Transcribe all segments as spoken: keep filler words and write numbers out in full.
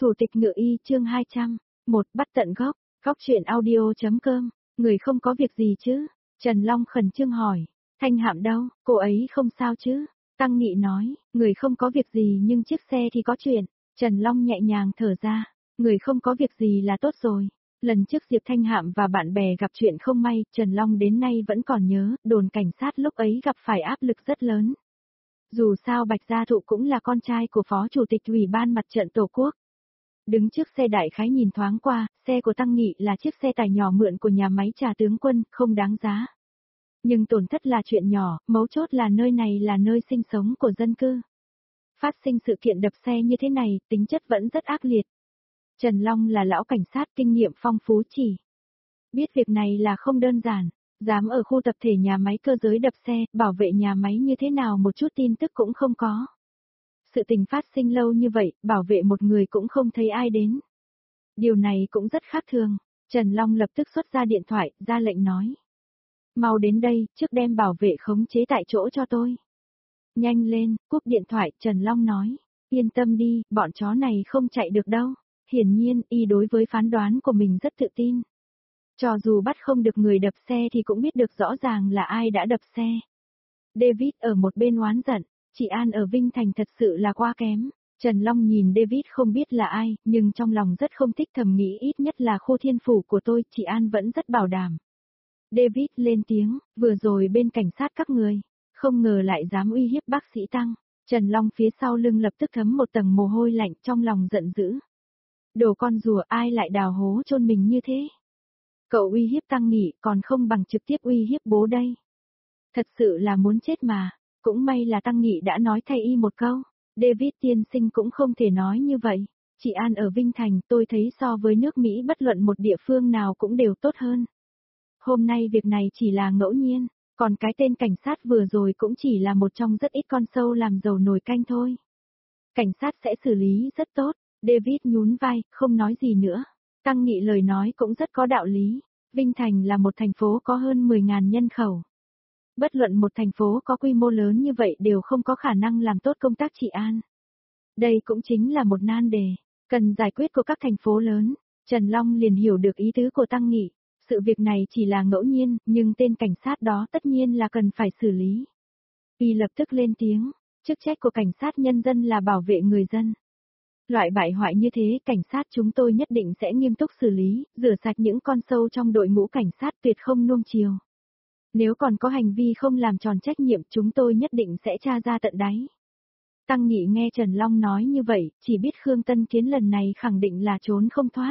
Thủ tịch Ngự Y chương hai trăm, một bắt tận gốc, góc truyện audio.com, người không có việc gì chứ? Trần Long khẩn trương hỏi, Thanh Hạm đâu, cô ấy không sao chứ? Tăng Nghị nói, người không có việc gì nhưng chiếc xe thì có chuyện. Trần Long nhẹ nhàng thở ra, người không có việc gì là tốt rồi. Lần trước Diệp Thanh Hạm và bạn bè gặp chuyện không may, Trần Long đến nay vẫn còn nhớ, đồn cảnh sát lúc ấy gặp phải áp lực rất lớn. Dù sao Bạch Gia Thụ cũng là con trai của Phó Chủ tịch Ủy ban Mặt trận Tổ quốc. Đứng trước xe đại khái nhìn thoáng qua, xe của Tăng Nghị là chiếc xe tải nhỏ mượn của nhà máy trà tướng quân, không đáng giá. Nhưng tổn thất là chuyện nhỏ, mấu chốt là nơi này là nơi sinh sống của dân cư. Phát sinh sự kiện đập xe như thế này, tính chất vẫn rất ác liệt. Trần Long là lão cảnh sát kinh nghiệm phong phú chỉ. Biết việc này là không đơn giản, dám ở khu tập thể nhà máy cơ giới đập xe, bảo vệ nhà máy như thế nào một chút tin tức cũng không có. Sự tình phát sinh lâu như vậy, bảo vệ một người cũng không thấy ai đến. Điều này cũng rất khác thường. Trần Long lập tức xuất ra điện thoại, ra lệnh nói. Mau đến đây, trước đem bảo vệ khống chế tại chỗ cho tôi. Nhanh lên, cúp điện thoại, Trần Long nói. Yên tâm đi, bọn chó này không chạy được đâu. Hiển nhiên, y đối với phán đoán của mình rất tự tin. Cho dù bắt không được người đập xe thì cũng biết được rõ ràng là ai đã đập xe. David ở một bên oán giận, chị An ở Vinh Thành thật sự là quá kém. Trần Long nhìn David không biết là ai, nhưng trong lòng rất không thích, thầm nghĩ ít nhất là khu thiên phủ của tôi, chị An vẫn rất bảo đảm. David lên tiếng, vừa rồi bên cảnh sát các người, không ngờ lại dám uy hiếp bác sĩ Tăng. Trần Long phía sau lưng lập tức thấm một tầng mồ hôi lạnh, trong lòng giận dữ. Đồ con rùa, ai lại đào hố chôn mình như thế? Cậu uy hiếp Tăng Nghị còn không bằng trực tiếp uy hiếp bố đây. Thật sự là muốn chết mà, cũng may là Tăng Nghị đã nói thay y một câu. David tiên sinh cũng không thể nói như vậy. Chị An ở Vinh Thành tôi thấy so với nước Mỹ bất luận một địa phương nào cũng đều tốt hơn. Hôm nay việc này chỉ là ngẫu nhiên, còn cái tên cảnh sát vừa rồi cũng chỉ là một trong rất ít con sâu làm dầu nồi canh thôi. Cảnh sát sẽ xử lý rất tốt. David nhún vai, không nói gì nữa. Tăng Nghị lời nói cũng rất có đạo lý. Vinh Thành là một thành phố có hơn mười nghìn nhân khẩu. Bất luận một thành phố có quy mô lớn như vậy đều không có khả năng làm tốt công tác trị an. Đây cũng chính là một nan đề, cần giải quyết của các thành phố lớn. Trần Long liền hiểu được ý tứ của Tăng Nghị. Sự việc này chỉ là ngẫu nhiên, nhưng tên cảnh sát đó tất nhiên là cần phải xử lý. Y lập tức lên tiếng, chức trách của cảnh sát nhân dân là bảo vệ người dân. Loại bại hoại như thế cảnh sát chúng tôi nhất định sẽ nghiêm túc xử lý, rửa sạch những con sâu trong đội ngũ cảnh sát, tuyệt không nuông chiều. Nếu còn có hành vi không làm tròn trách nhiệm chúng tôi nhất định sẽ tra ra tận đáy. Tăng Nghị nghe Trần Long nói như vậy, chỉ biết Khương Tân Kiến lần này khẳng định là trốn không thoát.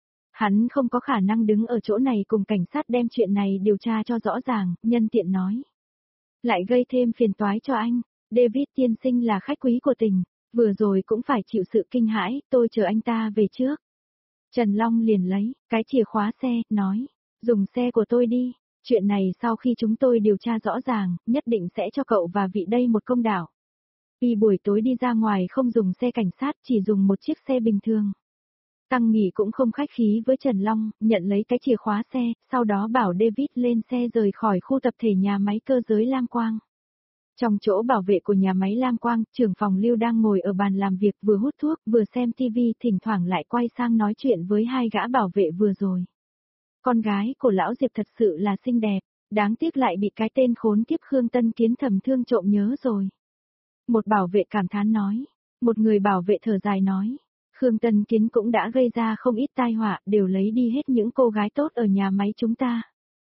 Hắn không có khả năng đứng ở chỗ này cùng cảnh sát đem chuyện này điều tra cho rõ ràng, nhân tiện nói. Lại gây thêm phiền toái cho anh, David tiên sinh là khách quý của tỉnh, vừa rồi cũng phải chịu sự kinh hãi, tôi chờ anh ta về trước. Trần Long liền lấy cái chìa khóa xe, nói, dùng xe của tôi đi, chuyện này sau khi chúng tôi điều tra rõ ràng, nhất định sẽ cho cậu và vị đây một công đạo. Y buổi tối đi ra ngoài không dùng xe cảnh sát, chỉ dùng một chiếc xe bình thường. Tăng Nghị cũng không khách khí với Trần Long, nhận lấy cái chìa khóa xe, sau đó bảo David lên xe rời khỏi khu tập thể nhà máy cơ giới Lam Quang. Trong chỗ bảo vệ của nhà máy Lam Quang, trưởng phòng Lưu đang ngồi ở bàn làm việc vừa hút thuốc vừa xem tivi, thỉnh thoảng lại quay sang nói chuyện với hai gã bảo vệ vừa rồi. Con gái của lão Diệp thật sự là xinh đẹp, đáng tiếc lại bị cái tên khốn kiếp Khương Tân Kiến thầm thương trộm nhớ rồi. Một bảo vệ cảm thán nói, một người bảo vệ thở dài nói. Khương Tân Kiến cũng đã gây ra không ít tai họa, đều lấy đi hết những cô gái tốt ở nhà máy chúng ta.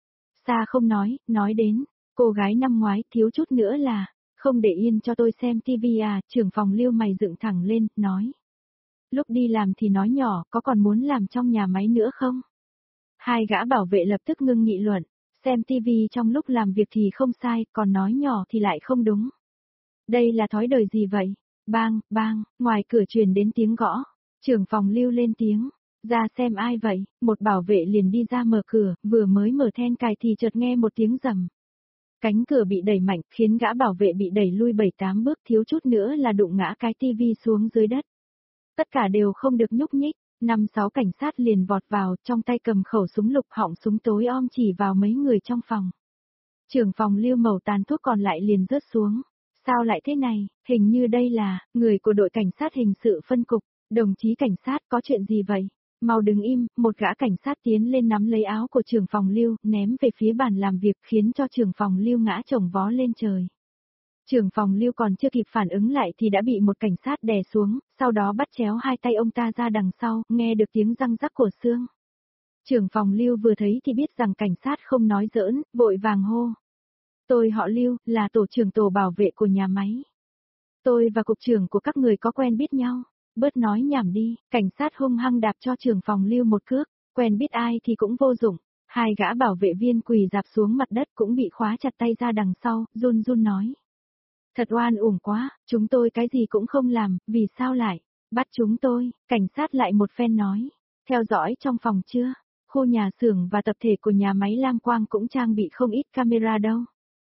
Xa không nói, nói đến, cô gái năm ngoái thiếu chút nữa là, không để yên cho tôi xem tivi à, trưởng phòng Lưu mày dựng thẳng lên, nói. Lúc đi làm thì nói nhỏ, có còn muốn làm trong nhà máy nữa không? Hai gã bảo vệ lập tức ngưng nghị luận, xem tivi trong lúc làm việc thì không sai, còn nói nhỏ thì lại không đúng. Đây là thói đời gì vậy? Bang, bang, ngoài cửa truyền đến tiếng gõ. Trưởng phòng Lưu lên tiếng, ra xem ai vậy, một bảo vệ liền đi ra mở cửa, vừa mới mở then cài thì chợt nghe một tiếng rầm. Cánh cửa bị đẩy mạnh, khiến gã bảo vệ bị đẩy lui bảy tám bước, thiếu chút nữa là đụng ngã cái tivi xuống dưới đất. Tất cả đều không được nhúc nhích, năm sáu cảnh sát liền vọt vào, trong tay cầm khẩu súng lục, họng súng tối om chỉ vào mấy người trong phòng. Trưởng phòng Lưu mẩu tàn thuốc còn lại liền rớt xuống. Sao lại thế này, hình như đây là người của đội cảnh sát hình sự phân cục. Đồng chí cảnh sát có chuyện gì vậy? Mau đứng im, một gã cảnh sát tiến lên nắm lấy áo của trưởng phòng Lưu, ném về phía bàn làm việc khiến cho trưởng phòng Lưu ngã chồng vó lên trời. Trưởng phòng Lưu còn chưa kịp phản ứng lại thì đã bị một cảnh sát đè xuống, sau đó bắt chéo hai tay ông ta ra đằng sau, nghe được tiếng răng rắc của xương. Trưởng phòng Lưu vừa thấy thì biết rằng cảnh sát không nói giỡn, vội vàng hô. Tôi họ Lưu, là tổ trưởng tổ bảo vệ của nhà máy. Tôi và cục trưởng của các người có quen biết nhau. Bớt nói nhảm đi, cảnh sát hung hăng đạp cho trưởng phòng Lưu một cước, quen biết ai thì cũng vô dụng. Hai gã bảo vệ viên quỳ dạp xuống mặt đất cũng bị khóa chặt tay ra đằng sau, run run nói. Thật oan uổng quá, chúng tôi cái gì cũng không làm, vì sao lại bắt chúng tôi, cảnh sát lại một phen nói. Theo dõi trong phòng chưa? Khu nhà xưởng và tập thể của nhà máy Lam Quang cũng trang bị không ít camera đâu.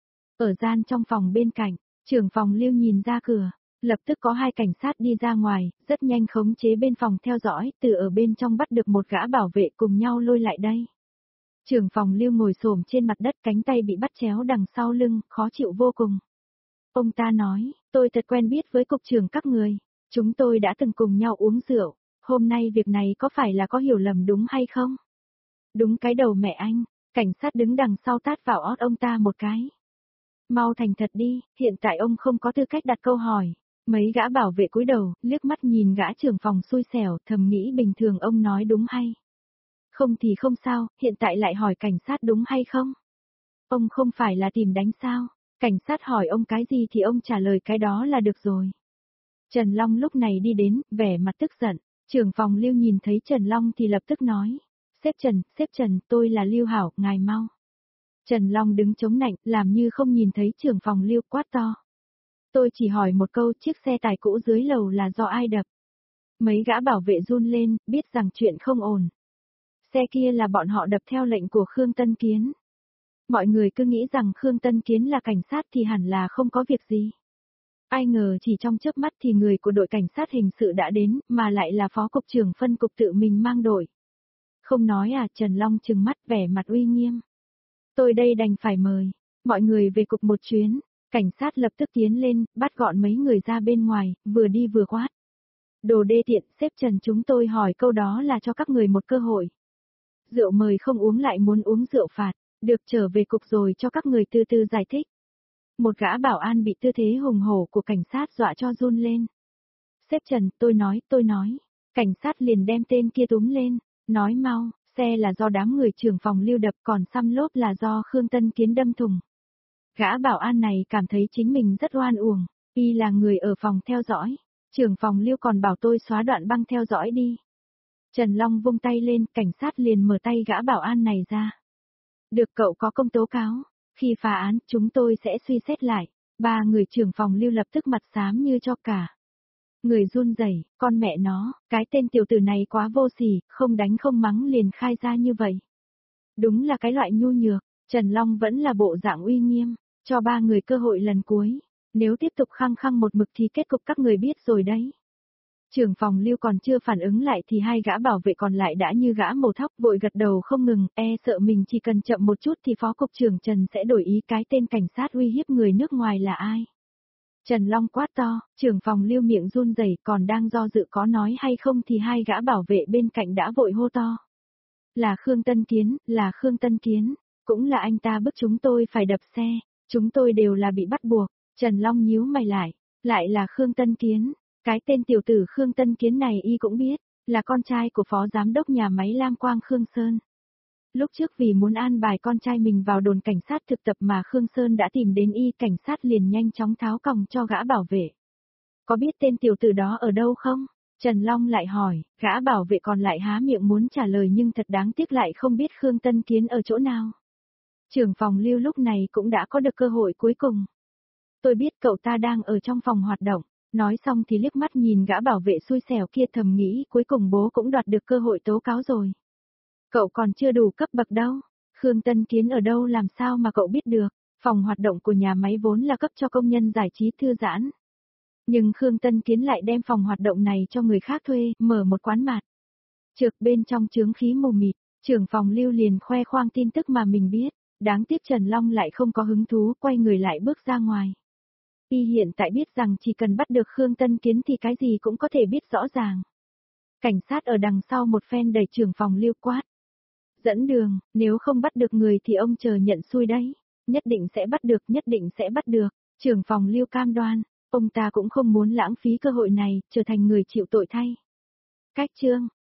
Ở gian trong phòng bên cạnh, trưởng phòng Lưu nhìn ra cửa. Lập tức có hai cảnh sát đi ra ngoài, rất nhanh khống chế bên phòng theo dõi, từ ở bên trong bắt được một gã bảo vệ cùng nhau lôi lại đây. Trưởng phòng Lưu ngồi xổm trên mặt đất, cánh tay bị bắt chéo đằng sau lưng, khó chịu vô cùng. Ông ta nói, tôi thật quen biết với cục trưởng các người, chúng tôi đã từng cùng nhau uống rượu, hôm nay việc này có phải là có hiểu lầm đúng hay không? Đúng cái đầu mẹ anh, cảnh sát đứng đằng sau tát vào ót ông ta một cái. Mau thành thật đi, hiện tại ông không có tư cách đặt câu hỏi. Mấy gã bảo vệ cúi đầu, liếc mắt nhìn gã trưởng phòng xui xẻo, thầm nghĩ bình thường ông nói đúng hay. Không thì không sao, hiện tại lại hỏi cảnh sát đúng hay không? Ông không phải là tìm đánh sao? Cảnh sát hỏi ông cái gì thì ông trả lời cái đó là được rồi. Trần Long lúc này đi đến, vẻ mặt tức giận. Trưởng phòng Lưu nhìn thấy Trần Long thì lập tức nói. Sếp Trần, sếp Trần, tôi là Lưu Hảo, ngài mau. Trần Long đứng chống nạnh, làm như không nhìn thấy trưởng phòng Lưu, quát to. Tôi chỉ hỏi một câu, chiếc xe tải cũ dưới lầu là do ai đập? Mấy gã bảo vệ run lên, biết rằng chuyện không ổn. Xe kia là bọn họ đập theo lệnh của Khương Tân Kiến. Mọi người cứ nghĩ rằng Khương Tân Kiến là cảnh sát thì hẳn là không có việc gì. Ai ngờ chỉ trong chớp mắt thì người của đội cảnh sát hình sự đã đến, mà lại là phó cục trưởng phân cục tự mình mang đội. Không nói à, Trần Long trừng mắt vẻ mặt uy nghiêm. Tôi đây đành phải mời mọi người về cục một chuyến. Cảnh sát lập tức tiến lên, bắt gọn mấy người ra bên ngoài, vừa đi vừa quát. Đồ đê tiện, sếp Trần, chúng tôi hỏi câu đó là cho các người một cơ hội. Rượu mời không uống lại muốn uống rượu phạt, được trở về cục rồi cho các người từ từ giải thích. Một gã bảo an bị tư thế hùng hổ của cảnh sát dọa cho run lên. Sếp Trần, tôi nói, tôi nói. Cảnh sát liền đem tên kia túm lên, nói mau, xe là do đám người trưởng phòng Lưu đập, còn xăm lốp là do Khương Tân Kiến đâm thùng. Gã bảo an này cảm thấy chính mình rất oan uổng, y là người ở phòng theo dõi. Trưởng phòng Lưu còn bảo tôi xóa đoạn băng theo dõi đi. Trần Long vung tay lên, cảnh sát liền mở tay gã bảo an này ra. Được, cậu có công tố cáo. Khi phá án, chúng tôi sẽ suy xét lại. Ba người trưởng phòng Lưu lập tức mặt xám như cho cả. Người run rẩy, con mẹ nó, cái tên tiểu tử này quá vô sỉ, không đánh không mắng liền khai ra như vậy. Đúng là cái loại nhu nhược, Trần Long vẫn là bộ dạng uy nghiêm, cho ba người cơ hội lần cuối. Nếu tiếp tục khăng khăng một mực thì kết cục các người biết rồi đấy. Trưởng phòng Lưu còn chưa phản ứng lại thì hai gã bảo vệ còn lại đã như gã mổ thóc vội gật đầu không ngừng, e sợ mình chỉ cần chậm một chút thì phó cục trưởng Trần sẽ đổi ý, cái tên cảnh sát uy hiếp người nước ngoài là ai. Trần Long quát to, trưởng phòng Lưu miệng run rẩy còn đang do dự có nói hay không thì hai gã bảo vệ bên cạnh đã vội hô to. Là Khương Tân Kiến, là Khương Tân Kiến, cũng là anh ta bức chúng tôi phải đập xe, chúng tôi đều là bị bắt buộc. Trần Long nhíu mày lại, lại là Khương Tân Kiến, cái tên tiểu tử Khương Tân Kiến này y cũng biết, là con trai của phó giám đốc nhà máy Lam Quang Khương Sơn. Lúc trước vì muốn an bài con trai mình vào đồn cảnh sát thực tập mà Khương Sơn đã tìm đến y, cảnh sát liền nhanh chóng tháo còng cho gã bảo vệ. Có biết tên tiểu tử đó ở đâu không? Trần Long lại hỏi, gã bảo vệ còn lại há miệng muốn trả lời nhưng thật đáng tiếc lại không biết Khương Tân Kiến ở chỗ nào. Trưởng phòng Lưu lúc này cũng đã có được cơ hội cuối cùng. Tôi biết cậu ta đang ở trong phòng hoạt động, nói xong thì liếc mắt nhìn gã bảo vệ xui xẻo kia thầm nghĩ cuối cùng bố cũng đoạt được cơ hội tố cáo rồi. Cậu còn chưa đủ cấp bậc đâu, Khương Tân Kiến ở đâu làm sao mà cậu biết được, phòng hoạt động của nhà máy vốn là cấp cho công nhân giải trí thư giãn. Nhưng Khương Tân Kiến lại đem phòng hoạt động này cho người khác thuê, mở một quán mạt. Trực bên trong chướng khí mù mịt, trưởng phòng Lưu liền khoe khoang tin tức mà mình biết, đáng tiếc Trần Long lại không có hứng thú, quay người lại bước ra ngoài. Y hiện tại biết rằng chỉ cần bắt được Khương Tân Kiến thì cái gì cũng có thể biết rõ ràng. Cảnh sát ở đằng sau một phen đẩy trưởng phòng Lưu quát. Dẫn đường, nếu không bắt được người thì ông chờ nhận xui đấy. Nhất định sẽ bắt được, nhất định sẽ bắt được. Trưởng phòng Lưu cam đoan, ông ta cũng không muốn lãng phí cơ hội này, trở thành người chịu tội thay. Cách chương